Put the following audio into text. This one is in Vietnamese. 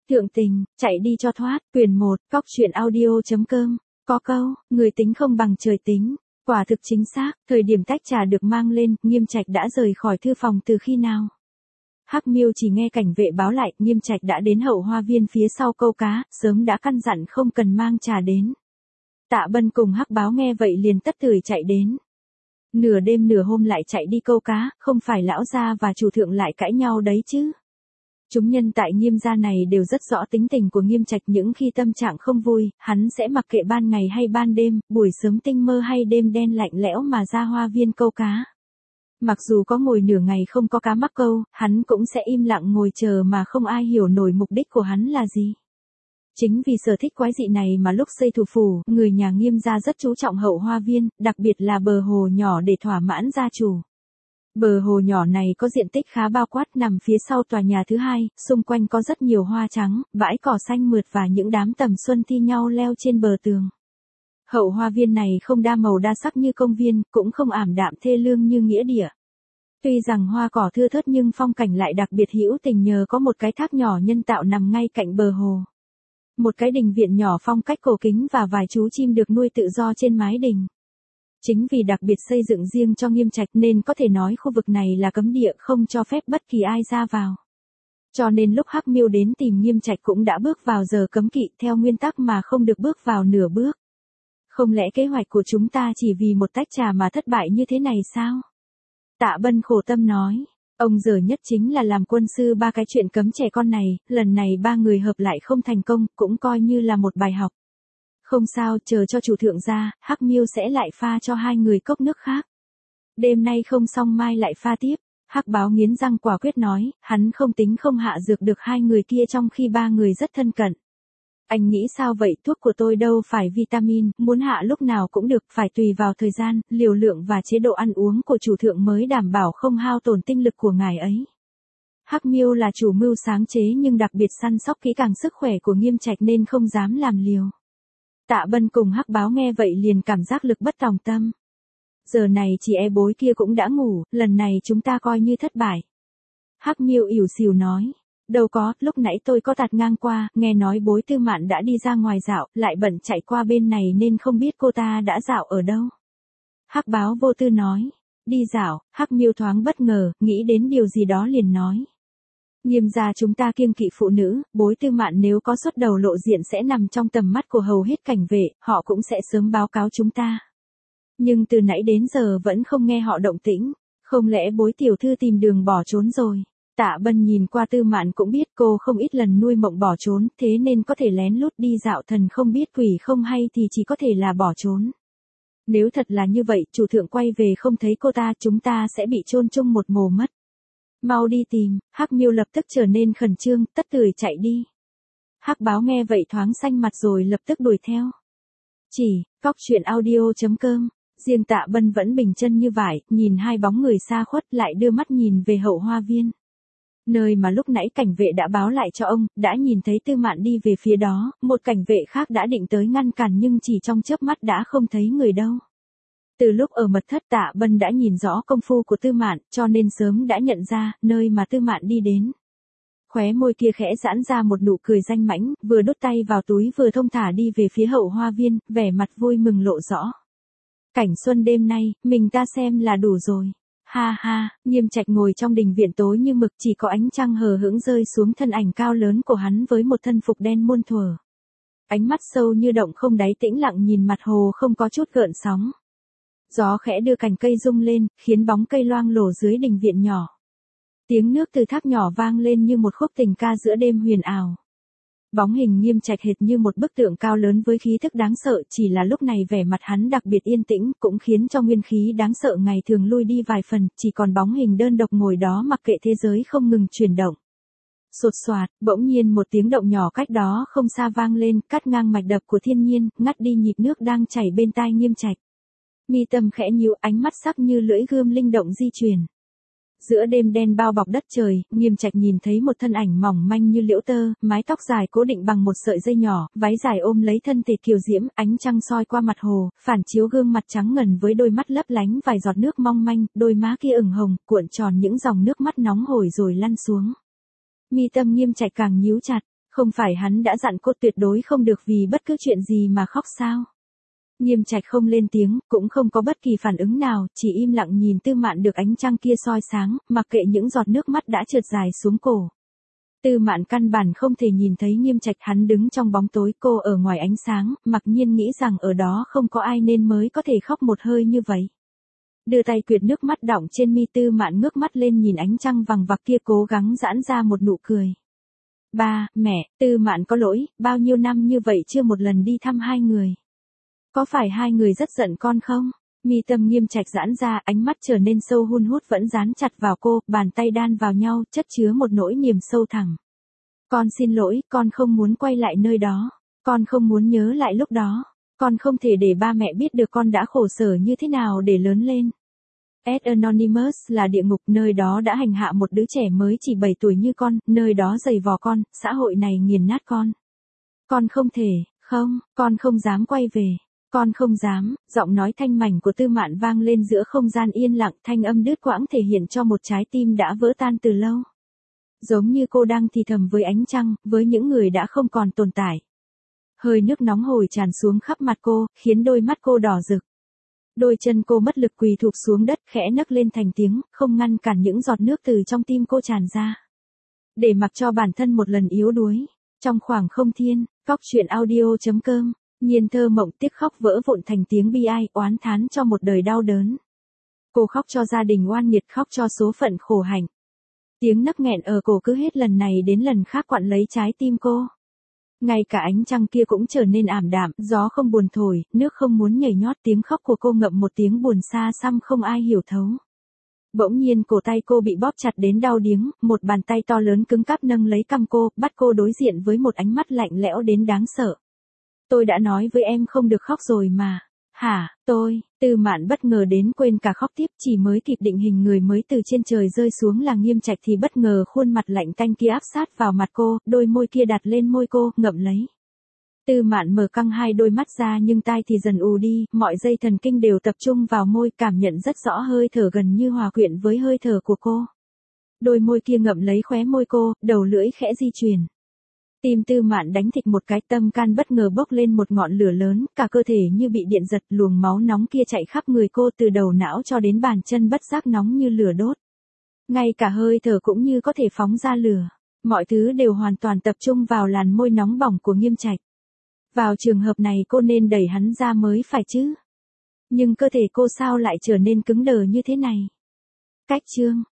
Thượng tình, chạy đi cho thoát, quyển 1, cóc truyện audio.com, có câu, người tính không bằng trời tính. Quả thực chính xác, thời điểm tách trà được mang lên, Nghiêm Trạch đã rời khỏi thư phòng từ khi nào. Hắc Miêu chỉ nghe cảnh vệ báo lại, Nghiêm Trạch đã đến hậu hoa viên phía sau câu cá, sớm đã căn dặn không cần mang trà đến. Tạ Bân cùng Hắc Báo nghe vậy liền tất tưởi chạy đến. Nửa đêm nửa hôm lại chạy đi câu cá, không phải lão gia và chủ thượng lại cãi nhau đấy chứ. Chúng nhân tại Nghiêm gia này đều rất rõ tính tình của Nghiêm Trạch, những khi tâm trạng không vui, hắn sẽ mặc kệ ban ngày hay ban đêm, buổi sớm tinh mơ hay đêm đen lạnh lẽo mà ra hoa viên câu cá. Mặc dù có ngồi nửa ngày không có cá mắc câu, hắn cũng sẽ im lặng ngồi chờ mà không ai hiểu nổi mục đích của hắn là gì. Chính vì sở thích quái dị này mà lúc xây thủ phủ, người nhà Nghiêm gia rất chú trọng hậu hoa viên, đặc biệt là bờ hồ nhỏ để thỏa mãn gia chủ. Bờ hồ nhỏ này có diện tích khá bao quát, nằm phía sau tòa nhà thứ hai, xung quanh có rất nhiều hoa trắng, bãi cỏ xanh mượt và những đám tầm xuân thi nhau leo trên bờ tường. Hậu hoa viên này không đa màu đa sắc như công viên, cũng không ảm đạm thê lương như nghĩa địa. Tuy rằng hoa cỏ thưa thớt nhưng phong cảnh lại đặc biệt hữu tình nhờ có một cái thác nhỏ nhân tạo nằm ngay cạnh bờ hồ. Một cái đình viện nhỏ phong cách cổ kính và vài chú chim được nuôi tự do trên mái đình. Chính vì đặc biệt xây dựng riêng cho Nghiêm Trạch nên có thể nói khu vực này là cấm địa, không cho phép bất kỳ ai ra vào. Cho nên lúc Hắc Miêu đến tìm Nghiêm Trạch cũng đã bước vào giờ cấm kỵ, theo nguyên tắc mà không được bước vào nửa bước. Không lẽ kế hoạch của chúng ta chỉ vì một tách trà mà thất bại như thế này sao? Tạ Bân khổ tâm nói, ông dở nhất chính là làm quân sư ba cái chuyện cấm trẻ con này, lần này ba người hợp lại không thành công, cũng coi như là một bài học. Không sao, chờ cho chủ thượng ra, Hắc Miêu sẽ lại pha cho hai người cốc nước khác. Đêm nay không xong mai lại pha tiếp. Hắc Báo nghiến răng quả quyết nói, hắn không tính không hạ dược được hai người kia trong khi ba người rất thân cận. Anh nghĩ sao vậy, thuốc của tôi đâu phải vitamin, muốn hạ lúc nào cũng được, phải tùy vào thời gian, liều lượng và chế độ ăn uống của chủ thượng mới đảm bảo không hao tổn tinh lực của ngài ấy. Hắc Miêu là chủ mưu sáng chế nhưng đặc biệt săn sóc kỹ càng sức khỏe của Nghiêm Trạch nên không dám làm liều. Tạ Bân cùng Hắc Báo nghe vậy liền cảm giác lực bất tòng tâm. Giờ này chị e bối kia cũng đã ngủ, lần này chúng ta coi như thất bại. Hắc Miêu ỉu xìu nói, đâu có, lúc nãy tôi có tạt ngang qua, nghe nói bối Tư Mạn đã đi ra ngoài dạo, lại bận chạy qua bên này nên không biết cô ta đã dạo ở đâu. Hắc Báo vô tư nói, đi dạo. Hắc Miêu thoáng bất ngờ, nghĩ đến điều gì đó liền nói. Nghiêm gia chúng ta kiêng kỵ phụ nữ, bối Tư Mạn nếu có xuất đầu lộ diện sẽ nằm trong tầm mắt của hầu hết cảnh vệ, họ cũng sẽ sớm báo cáo chúng ta. Nhưng từ nãy đến giờ vẫn không nghe họ động tĩnh, không lẽ bối tiểu thư tìm đường bỏ trốn rồi. Tạ Bân nhìn qua Tư Mạn cũng biết cô không ít lần nuôi mộng bỏ trốn, thế nên có thể lén lút đi dạo, thần không biết quỷ không hay thì chỉ có thể là bỏ trốn. Nếu thật là như vậy, chủ thượng quay về không thấy cô ta, chúng ta sẽ bị chôn chung một mồ mất. Mau đi tìm. Hắc Miêu lập tức trở nên khẩn trương, tất tưởi chạy đi. Hắc Báo nghe vậy thoáng xanh mặt rồi lập tức đuổi theo. Chỉ, cóc truyện audio.com, riêng Tạ Bân vẫn bình chân như vải, nhìn hai bóng người xa khuất lại đưa mắt nhìn về hậu hoa viên. Nơi mà lúc nãy cảnh vệ đã báo lại cho ông, đã nhìn thấy Tư Mạn đi về phía đó, một cảnh vệ khác đã định tới ngăn cản nhưng chỉ trong chớp mắt đã không thấy người đâu. Từ lúc ở mật thất Tạ Bân đã nhìn rõ công phu của Tư Mạn, cho nên sớm đã nhận ra, nơi mà Tư Mạn đi đến. Khóe môi kia khẽ giãn ra một nụ cười danh mãnh, vừa đút tay vào túi vừa thông thả đi về phía hậu hoa viên, vẻ mặt vui mừng lộ rõ. Cảnh xuân đêm nay, mình ta xem là đủ rồi. Ha ha, Nghiêm Trạch ngồi trong đình viện tối như mực, chỉ có ánh trăng hờ hững rơi xuống thân ảnh cao lớn của hắn với một thân phục đen muôn thuở. Ánh mắt sâu như động không đáy tĩnh lặng nhìn mặt hồ không có chút gợn sóng. Gió khẽ đưa cành cây rung lên, khiến bóng cây loang lổ dưới đình viện nhỏ. Tiếng nước từ thác nhỏ vang lên như một khúc tình ca giữa đêm huyền ảo. Bóng hình Nghiêm Trạch hệt như một bức tượng cao lớn với khí thức đáng sợ, chỉ là lúc này vẻ mặt hắn đặc biệt yên tĩnh, cũng khiến cho nguyên khí đáng sợ ngày thường lui đi vài phần, chỉ còn bóng hình đơn độc ngồi đó mặc kệ thế giới không ngừng chuyển động. Sột soạt, bỗng nhiên một tiếng động nhỏ cách đó không xa vang lên, cắt ngang mạch đập của thiên nhiên, ngắt đi nhịp nước đang chảy bên tai Nghiêm Trạch. Mi tâm khẽ nhíu, ánh mắt sắc như lưỡi gươm linh động di chuyển. Giữa đêm đen bao bọc đất trời, Nghiêm Trạch nhìn thấy một thân ảnh mỏng manh như liễu tơ, mái tóc dài cố định bằng một sợi dây nhỏ, váy dài ôm lấy thân thể kiều diễm, ánh trăng soi qua mặt hồ, phản chiếu gương mặt trắng ngần với đôi mắt lấp lánh vài giọt nước mong manh, đôi má kia ửng hồng, cuộn tròn những dòng nước mắt nóng hổi rồi lăn xuống. Mi tâm Nghiêm Trạch càng nhíu chặt, Không phải hắn đã dặn cô tuyệt đối không được vì bất cứ chuyện gì mà khóc sao? Nghiêm Trạch không lên tiếng, cũng không có bất kỳ phản ứng nào, chỉ im lặng nhìn Tư Mạn được ánh trăng kia soi sáng, mặc kệ những giọt nước mắt đã trượt dài xuống cổ. Tư Mạn căn bản không thể nhìn thấy Nghiêm Trạch, hắn đứng trong bóng tối, cô ở ngoài ánh sáng, mặc nhiên nghĩ rằng ở đó không có ai nên mới có thể khóc một hơi như vậy. Đưa tay quệt nước mắt đọng trên mi. Tư Mạn ngước mắt lên nhìn ánh trăng vằng vặc kia, cố gắng giãn ra một nụ cười. Ba, mẹ, Tư Mạn có lỗi, bao nhiêu năm như vậy chưa một lần đi thăm hai người. Có phải hai người rất giận con không? Mi tâm Nghiêm Trạch giãn ra, ánh mắt trở nên sâu hun hút vẫn dán chặt vào cô, bàn tay đan vào nhau, chất chứa một nỗi niềm sâu thẳm. Con xin lỗi, con không muốn quay lại nơi đó. Con không muốn nhớ lại lúc đó. Con không thể để ba mẹ biết được con đã khổ sở như thế nào để lớn lên. Anonymous là địa ngục, nơi đó đã hành hạ một đứa trẻ mới chỉ 7 tuổi như con, nơi đó giày vò con, xã hội này nghiền nát con. Con không thể, không, con không dám quay về. Con không dám. Giọng nói thanh mảnh của Tư Mạn vang lên giữa không gian yên lặng, thanh âm đứt quãng thể hiện cho một trái tim đã vỡ tan từ lâu. Giống như cô đang thì thầm với ánh trăng, với những người đã không còn tồn tại. Hơi nước nóng hổi tràn xuống khắp mặt cô, khiến đôi mắt cô đỏ rực. Đôi chân cô mất lực quỳ thụp xuống đất, khẽ nấc lên thành tiếng, không ngăn cản những giọt nước từ trong tim cô tràn ra. Để mặc cho bản thân một lần yếu đuối. Trong khoảng không thiên, Cóc Truyện Audio.com, Nhiên thơ mộng tiếc khóc vỡ vụn thành tiếng bi ai, oán thán cho một đời đau đớn. Cô khóc cho gia đình oan nghiệt, khóc cho số phận khổ hạnh. Tiếng nấc nghẹn ở cổ cứ hết lần này đến lần khác quặn lấy trái tim cô. Ngay cả ánh trăng kia cũng trở nên ảm đạm, gió không buồn thổi, nước không muốn nhảy nhót, tiếng khóc của cô ngậm một tiếng buồn xa xăm không ai hiểu thấu. Bỗng nhiên cổ tay cô bị bóp chặt đến đau điếng, một bàn tay to lớn cứng cáp nâng lấy cằm cô, bắt cô đối diện với một ánh mắt lạnh lẽo đến đáng sợ. Tôi đã nói với em không được khóc rồi mà. Hả, tôi, Tư Mạn bất ngờ đến quên cả khóc tiếp, chỉ mới kịp định hình người mới từ trên trời rơi xuống là Nghiêm Trạch thì bất ngờ khuôn mặt lạnh tanh kia áp sát vào mặt cô, đôi môi kia đặt lên môi cô, ngậm lấy. Tư Mạn mở căng hai đôi mắt ra nhưng tai thì dần ù đi, mọi dây thần kinh đều tập trung vào môi, cảm nhận rất rõ hơi thở gần như hòa quyện với hơi thở của cô. Đôi môi kia ngậm lấy khóe môi cô, đầu lưỡi khẽ di chuyển. Tim Tư Mạn đánh thịch một cái, tâm can bất ngờ bốc lên một ngọn lửa lớn, cả cơ thể như bị điện giật, luồng máu nóng kia chạy khắp người cô từ đầu não cho đến bàn chân bất giác nóng như lửa đốt. Ngay cả hơi thở cũng như có thể phóng ra lửa. Mọi thứ đều hoàn toàn tập trung vào làn môi nóng bỏng của Nghiêm Trạch. Vào trường hợp này cô nên đẩy hắn ra mới phải chứ. Nhưng cơ thể cô sao lại trở nên cứng đờ như thế này? Cách chương